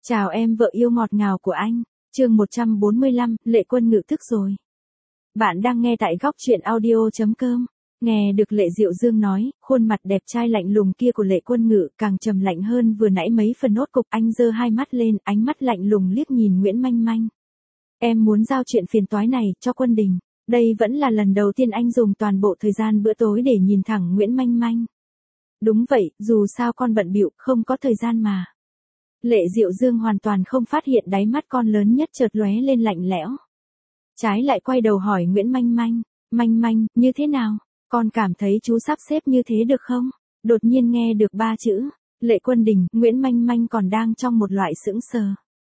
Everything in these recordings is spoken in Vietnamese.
Chào em vợ yêu ngọt ngào của anh. Chương 145, Lệ Quân Ngự thức rồi. Bạn đang nghe tại góc truyện audio.com. Nghe được Lệ Diệu Dương nói, khuôn mặt đẹp trai lạnh lùng kia của Lệ Quân Ngự càng trầm lạnh hơn vừa nãy mấy phần nốt cục. Anh giơ hai mắt lên, ánh mắt lạnh lùng liếc nhìn Nguyễn Manh Manh. Em muốn giao chuyện phiền toái này cho Quân Đình. Đây vẫn là lần đầu tiên anh dùng toàn bộ thời gian bữa tối để nhìn thẳng Nguyễn Manh Manh. Đúng vậy, dù sao con bận bịu, không có thời gian mà. Lệ Diệu Dương hoàn toàn không phát hiện đáy mắt con lớn nhất chợt lóe lên lạnh lẽo. Trái lại quay đầu hỏi Nguyễn Manh Manh, Manh Manh, như thế nào? Con cảm thấy chú sắp xếp như thế được không? Đột nhiên nghe được ba chữ, Lệ Quân Đình, Nguyễn Manh Manh còn đang trong một loại sững sờ.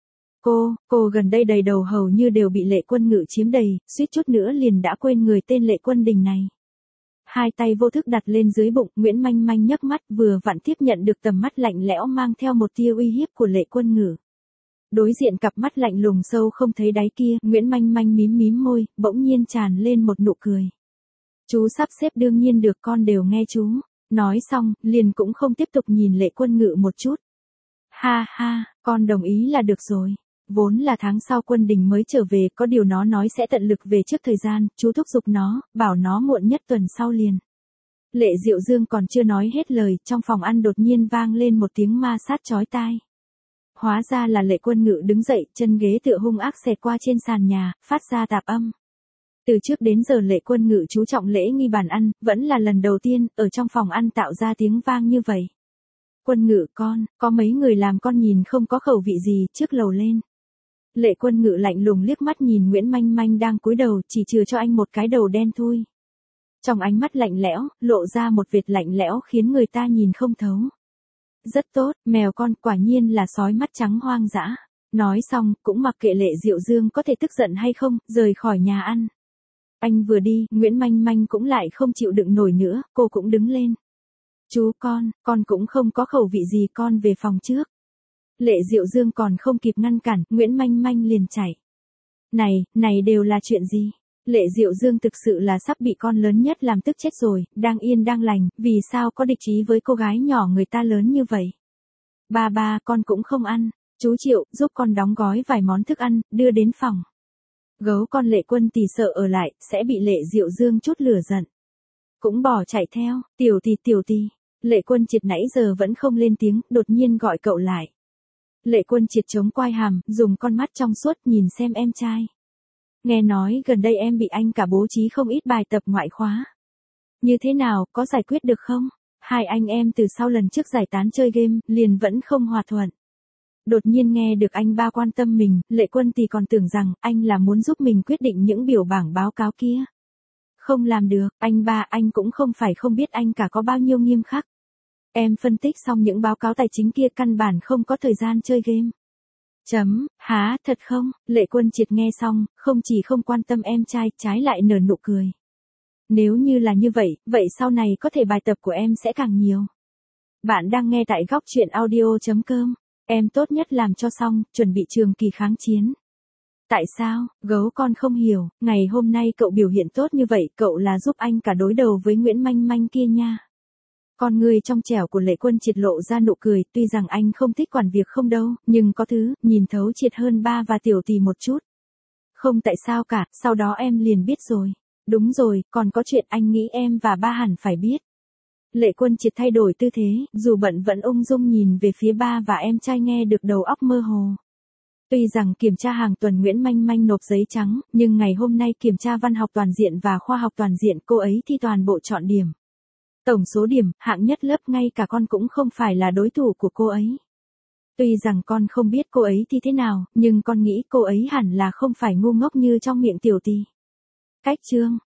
Cô gần đây đầy đầu hầu như đều bị Lệ Quân Ngự chiếm đầy, suýt chút nữa liền đã quên người tên Lệ Quân Đình này. Hai tay vô thức đặt lên dưới bụng, Nguyễn Manh Manh nhấc mắt vừa vặn tiếp nhận được tầm mắt lạnh lẽo mang theo một tia uy hiếp của Lệ Quân Ngự. Đối diện cặp mắt lạnh lùng sâu không thấy đáy kia, Nguyễn Manh Manh mím môi, bỗng nhiên tràn lên một nụ cười. Chú sắp xếp đương nhiên được, con đều nghe chú. Nói xong, liền cũng không tiếp tục nhìn Lệ Quân Ngự một chút. Ha ha, con đồng ý là được rồi. Vốn là tháng sau Quân Đình mới trở về, có điều nó nói sẽ tận lực về trước thời gian, chú thúc giục nó, bảo nó muộn nhất tuần sau liền. Lệ Diệu Dương còn chưa nói hết lời, trong phòng ăn đột nhiên vang lên một tiếng ma sát chói tai. Hóa ra là Lệ Quân Ngự đứng dậy, chân ghế tựa hung ác xẹt qua trên sàn nhà, phát ra tạp âm. Từ trước đến giờ Lệ Quân Ngự chú trọng lễ nghi bàn ăn, vẫn là lần đầu tiên, ở trong phòng ăn tạo ra tiếng vang như vậy. Quân Ngự con, có mấy người làm con nhìn không có khẩu vị gì, trước lầu lên. Lệ Quân Ngự lạnh lùng liếc mắt nhìn Nguyễn Manh Manh đang cúi đầu, chỉ chừa cho anh một cái đầu đen thui. Trong ánh mắt lạnh lẽo, lộ ra một vệt lạnh lẽo khiến người ta nhìn không thấu. Rất tốt, mèo con quả nhiên là sói mắt trắng hoang dã. Nói xong, cũng mặc kệ Lệ Diệu Dương có thể tức giận hay không, rời khỏi nhà ăn. Anh vừa đi, Nguyễn Manh Manh cũng lại không chịu đựng nổi nữa, cô cũng đứng lên. Chú con cũng không có khẩu vị gì, con về phòng trước. Lệ Diệu Dương còn không kịp ngăn cản, Nguyễn Manh Manh liền chạy. Này đều là chuyện gì? Lệ Diệu Dương thực sự là sắp bị con lớn nhất làm tức chết rồi, đang yên đang lành, vì sao có địch ý với cô gái nhỏ người ta lớn như vậy? Ba, con cũng không ăn, chú Triệu, giúp con đóng gói vài món thức ăn, đưa đến phòng. Gấu con Lệ Quân Tì sợ ở lại, sẽ bị Lệ Diệu Dương chút lửa giận. Cũng bỏ chạy theo, tiểu tì. Lệ Quân Triệt nãy giờ vẫn không lên tiếng, đột nhiên gọi cậu lại. Lệ Quân Triệt chống quai hàm, dùng con mắt trong suốt nhìn xem em trai. Nghe nói gần đây em bị anh cả bố trí không ít bài tập ngoại khóa. Như thế nào, có giải quyết được không? Hai anh em từ sau lần trước giải tán chơi game, liền vẫn không hòa thuận. Đột nhiên nghe được anh ba quan tâm mình, Lệ Quân thì còn tưởng rằng anh là muốn giúp mình quyết định những biểu bảng báo cáo kia. Không làm được, anh ba anh cũng không phải không biết anh cả có bao nhiêu nghiêm khắc. Em phân tích xong những báo cáo tài chính kia căn bản không có thời gian chơi game. Hả, thật không? Lệ Quân Triệt nghe xong, không chỉ không quan tâm em trai, trái lại nở nụ cười. Nếu như là như vậy, vậy sau này có thể bài tập của em sẽ càng nhiều. Bạn đang nghe tại góc truyện audio.com. Em tốt nhất làm cho xong, chuẩn bị trường kỳ kháng chiến. Tại sao, gấu con không hiểu, ngày hôm nay cậu biểu hiện tốt như vậy, cậu là giúp anh cả đối đầu với Nguyễn Manh Manh kia nha. Con người trong trẻo của Lệ Quân Triệt lộ ra nụ cười, tuy rằng anh không thích quản việc không đâu, nhưng có thứ, nhìn thấu triệt hơn ba và tiểu tì một chút. Không tại sao cả, sau đó em liền biết rồi. Đúng rồi, còn có chuyện anh nghĩ em và ba hẳn phải biết. Lệ Quân Triệt thay đổi tư thế, dù bận vẫn ung dung nhìn về phía ba và em trai nghe được đầu óc mơ hồ. Tuy rằng kiểm tra hàng tuần Nguyễn Manh Manh nộp giấy trắng, nhưng ngày hôm nay kiểm tra văn học toàn diện và khoa học toàn diện cô ấy thi toàn bộ chọn điểm. Tổng số điểm, hạng nhất lớp ngay cả con cũng không phải là đối thủ của cô ấy. Tuy rằng con không biết cô ấy thi thế nào, nhưng con nghĩ cô ấy hẳn là không phải ngu ngốc như trong miệng tiểu tì. Cách chương,